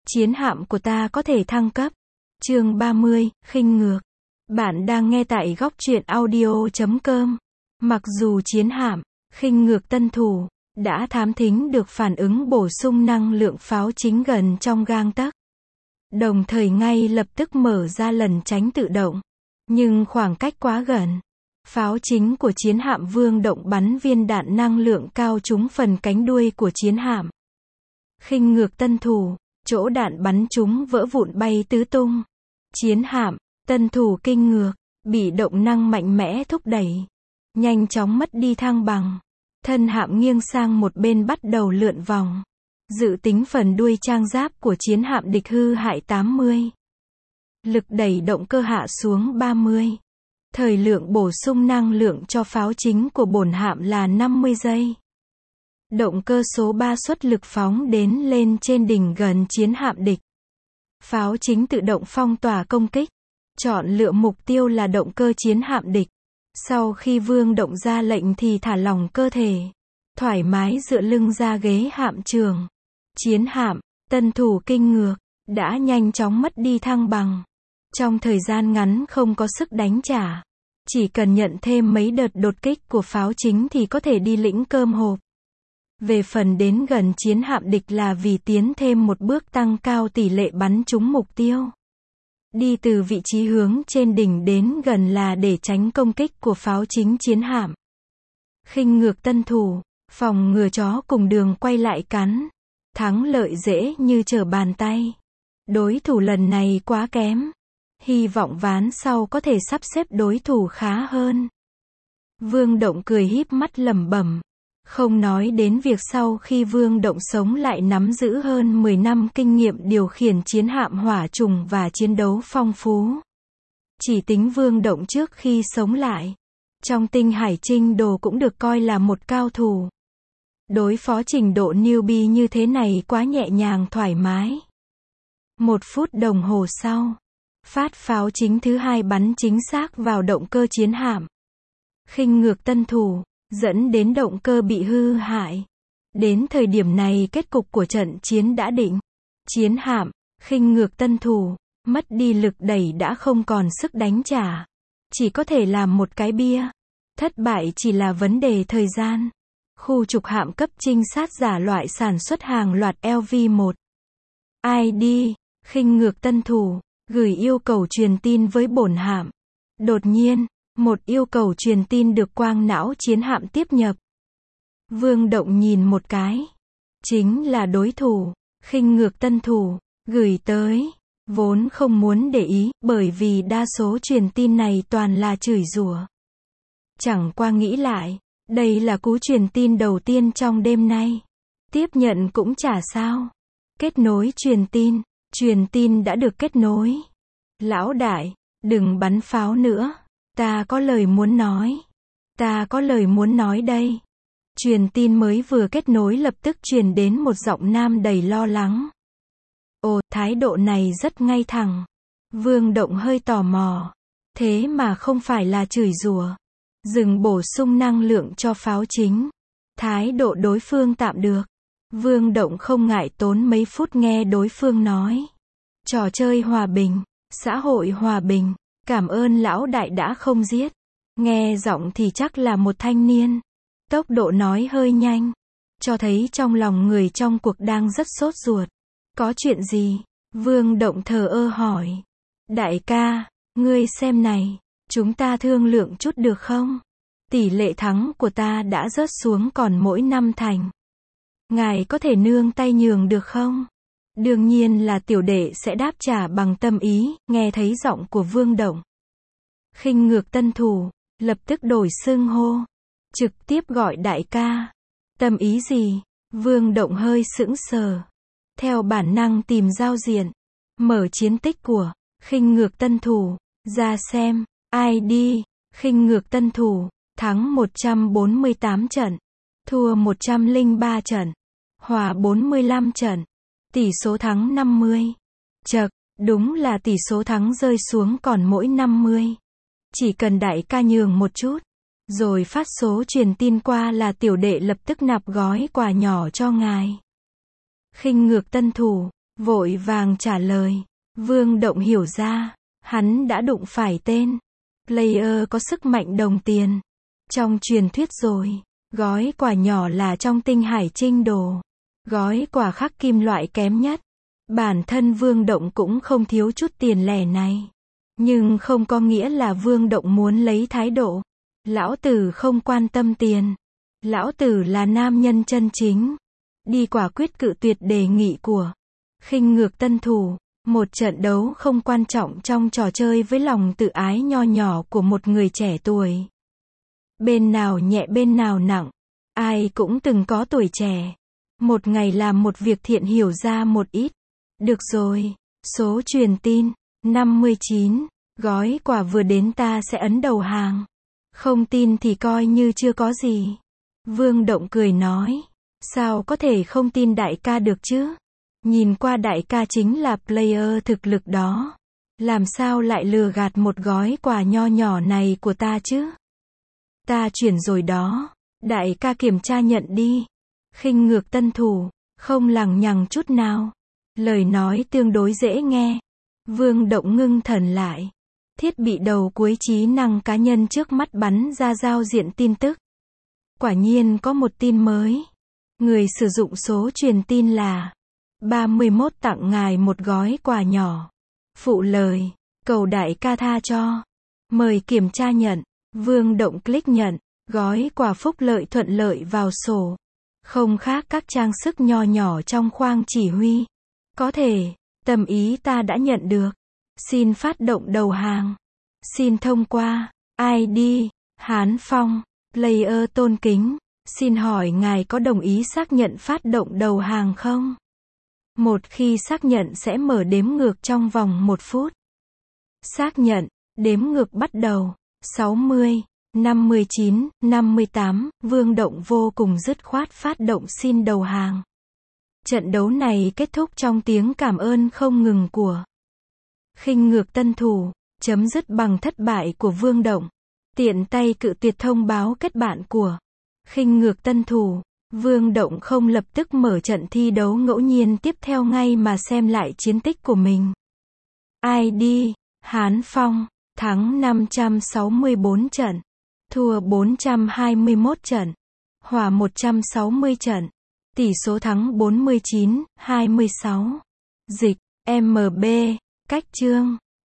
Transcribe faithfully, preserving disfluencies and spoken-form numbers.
Chiến hạm của ta có thể thăng cấp. Chương ba mươi, khinh ngược. Bạn đang nghe tại góc truyện audio chấm com. Mặc dù chiến hạm, khinh ngược tân thủ, đã thám thính được phản ứng bổ sung năng lượng pháo chính gần trong gang tấc, đồng thời ngay lập tức mở ra lần tránh tự động. Nhưng khoảng cách quá gần. Pháo chính của chiến hạm Vương Động bắn viên đạn năng lượng cao trúng phần cánh đuôi của chiến hạm. Khinh ngược tân thủ, chỗ đạn bắn trúng vỡ vụn bay tứ tung. Chiến hạm, tân thủ kinh ngược, bị động năng mạnh mẽ thúc đẩy. Nhanh chóng mất đi thăng bằng. Thân hạm nghiêng sang một bên bắt đầu lượn vòng. Dự tính phần đuôi trang giáp của chiến hạm địch hư hại tám mươi. Lực đẩy động cơ hạ xuống ba mươi. Thời lượng bổ sung năng lượng cho pháo chính của bổn hạm là năm mươi giây. Động cơ số ba xuất lực phóng đến lên trên đỉnh gần chiến hạm địch. Pháo chính tự động phong tỏa công kích. Chọn lựa mục tiêu là động cơ chiến hạm địch. Sau khi Vương Động ra lệnh thì thả lỏng cơ thể. Thoải mái dựa lưng ra ghế hạm trường. Chiến hạm, tân thủ kinh ngược, đã nhanh chóng mất đi thăng bằng. Trong thời gian ngắn không có sức đánh trả. Chỉ cần nhận thêm mấy đợt đột kích của pháo chính thì có thể đi lĩnh cơm hộp. Về phần đến gần chiến hạm địch là vì tiến thêm một bước tăng cao tỷ lệ bắn trúng mục tiêu. Đi từ vị trí hướng trên đỉnh đến gần là để tránh công kích của pháo chính chiến hạm. Khinh ngược tân thủ, phòng ngừa chó cùng đường quay lại cắn. Thắng lợi dễ như trở bàn tay. Đối thủ lần này quá kém. Hy vọng ván sau có thể sắp xếp đối thủ khá hơn. Vương Động cười híp mắt lẩm bẩm. Không nói đến việc sau khi Vương Động sống lại nắm giữ hơn mười năm kinh nghiệm điều khiển chiến hạm hỏa trùng và chiến đấu phong phú. Chỉ tính Vương Động trước khi sống lại, trong tinh hải trinh đồ cũng được coi là một cao thủ. Đối phó trình độ newbie như thế này quá nhẹ nhàng thoải mái. Một phút đồng hồ sau, phát pháo chính thứ hai bắn chính xác vào động cơ chiến hạm. Khinh ngược tân thủ, dẫn đến động cơ bị hư hại. Đến thời điểm này kết cục của trận chiến đã định. Chiến hạm, khinh ngược tân thủ, mất đi lực đẩy đã không còn sức đánh trả. Chỉ có thể làm một cái bia. Thất bại chỉ là vấn đề thời gian. Khu trục hạm cấp trinh sát giả loại sản xuất hàng loạt L V một. i đê, khinh ngược tân thủ, gửi yêu cầu truyền tin với bổn hạm. Đột nhiên, một yêu cầu truyền tin được quang não chiến hạm tiếp nhập. Vương Động nhìn một cái. Chính là đối thủ, khinh ngược tân thủ, gửi tới. Vốn không muốn để ý, bởi vì đa số truyền tin này toàn là chửi rủa. Chẳng qua nghĩ lại, đây là cú truyền tin đầu tiên trong đêm nay. Tiếp nhận cũng chả sao. Kết nối truyền tin. Truyền tin đã được kết nối. Lão đại, đừng bắn pháo nữa. Ta có lời muốn nói. Ta có lời muốn nói đây. Truyền tin mới vừa kết nối lập tức truyền đến một giọng nam đầy lo lắng. Ồ, thái độ này rất ngay thẳng. Vương Động hơi tò mò. Thế mà không phải là chửi rủa. Dừng bổ sung năng lượng cho pháo chính. Thái độ đối phương tạm được. Vương Động không ngại tốn mấy phút nghe đối phương nói. Trò chơi hòa bình, xã hội hòa bình, cảm ơn lão đại đã không giết. Nghe giọng thì chắc là một thanh niên. Tốc độ nói hơi nhanh, cho thấy trong lòng người trong cuộc đang rất sốt ruột. Có chuyện gì? Vương Động thờ ơ hỏi. Đại ca, ngươi xem này, chúng ta thương lượng chút được không? Tỷ lệ thắng của ta đã rớt xuống còn mỗi năm thành. Ngài có thể nương tay nhường được không? Đương nhiên là tiểu đệ sẽ đáp trả bằng tâm ý. Nghe thấy giọng của Vương Động, khinh ngược tân thủ, lập tức đổi xưng hô. Trực tiếp gọi đại ca. Tâm ý gì? Vương Động hơi sững sờ. Theo bản năng tìm giao diện. Mở chiến tích của khinh ngược tân thủ ra xem. i đê, khinh ngược tân thủ, thắng một trăm bốn mươi tám trận. Thua một trăm lẻ ba trận. Hòa bốn mươi lăm trận. Tỷ số thắng năm mươi. Chậc, đúng là tỷ số thắng rơi xuống còn mỗi năm mươi. Chỉ cần đại ca nhường một chút, rồi phát số truyền tin qua là tiểu đệ lập tức nạp gói quà nhỏ cho ngài. Khinh ngược tân thủ, vội vàng trả lời. Vương Động hiểu ra, hắn đã đụng phải tên player có sức mạnh đồng tiền. Trong truyền thuyết rồi, gói quà nhỏ là trong tinh hải trinh đồ. Gói quà khắc kim loại kém nhất. Bản thân Vương Động cũng không thiếu chút tiền lẻ này. Nhưng không có nghĩa là Vương Động muốn lấy thái độ. Lão tử không quan tâm tiền. Lão tử là nam nhân chân chính. Đi quả quyết cự tuyệt đề nghị của khinh ngược tân thủ. Một trận đấu không quan trọng trong trò chơi với lòng tự ái nho nhỏ của một người trẻ tuổi. Bên nào nhẹ bên nào nặng. Ai cũng từng có tuổi trẻ. Một ngày làm một việc thiện hiểu ra một ít. Được rồi. Số truyền tin. năm mươi chín. Gói quà vừa đến ta sẽ ấn đầu hàng. Không tin thì coi như chưa có gì. Vương Động cười nói. Sao có thể không tin đại ca được chứ? Nhìn qua đại ca chính là player thực lực đó. Làm sao lại lừa gạt một gói quà nho nhỏ này của ta chứ? Ta chuyển rồi đó. Đại ca kiểm tra nhận đi. Khinh ngược tân thủ. Không lằng nhằng chút nào. Lời nói tương đối dễ nghe. Vương Động ngưng thần lại. Thiết bị đầu cuối trí năng cá nhân trước mắt bắn ra giao diện tin tức. Quả nhiên có một tin mới. Người sử dụng số truyền tin là ba mươi mốt tặng ngài một gói quà nhỏ. Phụ lời. Cầu đại ca tha cho. Mời kiểm tra nhận. Vương Động click nhận. Gói quà phúc lợi thuận lợi vào sổ. Không khác các trang sức nho nhỏ trong khoang chỉ huy. Có thể. Tâm ý ta đã nhận được. Xin phát động đầu hàng. Xin thông qua. i đê. Hán Phong. Player tôn kính. Xin hỏi ngài có đồng ý xác nhận phát động đầu hàng không? Một khi xác nhận sẽ mở đếm ngược trong vòng một phút. Xác nhận. Đếm ngược bắt đầu. sáu mươi. năm mươi chín. năm mươi tám. Vương Động vô cùng dứt khoát phát động xin đầu hàng. Trận đấu này kết thúc trong tiếng cảm ơn không ngừng của khinh ngược tân thủ. Chấm dứt bằng thất bại của Vương Động. Tiện tay cự tuyệt thông báo kết bạn của khinh ngược tân thủ. Vương Động không lập tức mở trận thi đấu ngẫu nhiên tiếp theo ngay mà xem lại chiến tích của mình. i đê. Hán Phong. Thắng năm trăm sáu mươi tư trận. Thua bốn trăm hai mươi mốt trận. Hòa một trăm sáu mươi trận. Tỷ số thắng bốn mươi chín, hai mươi sáu. Dịch. em bê. Cách chương.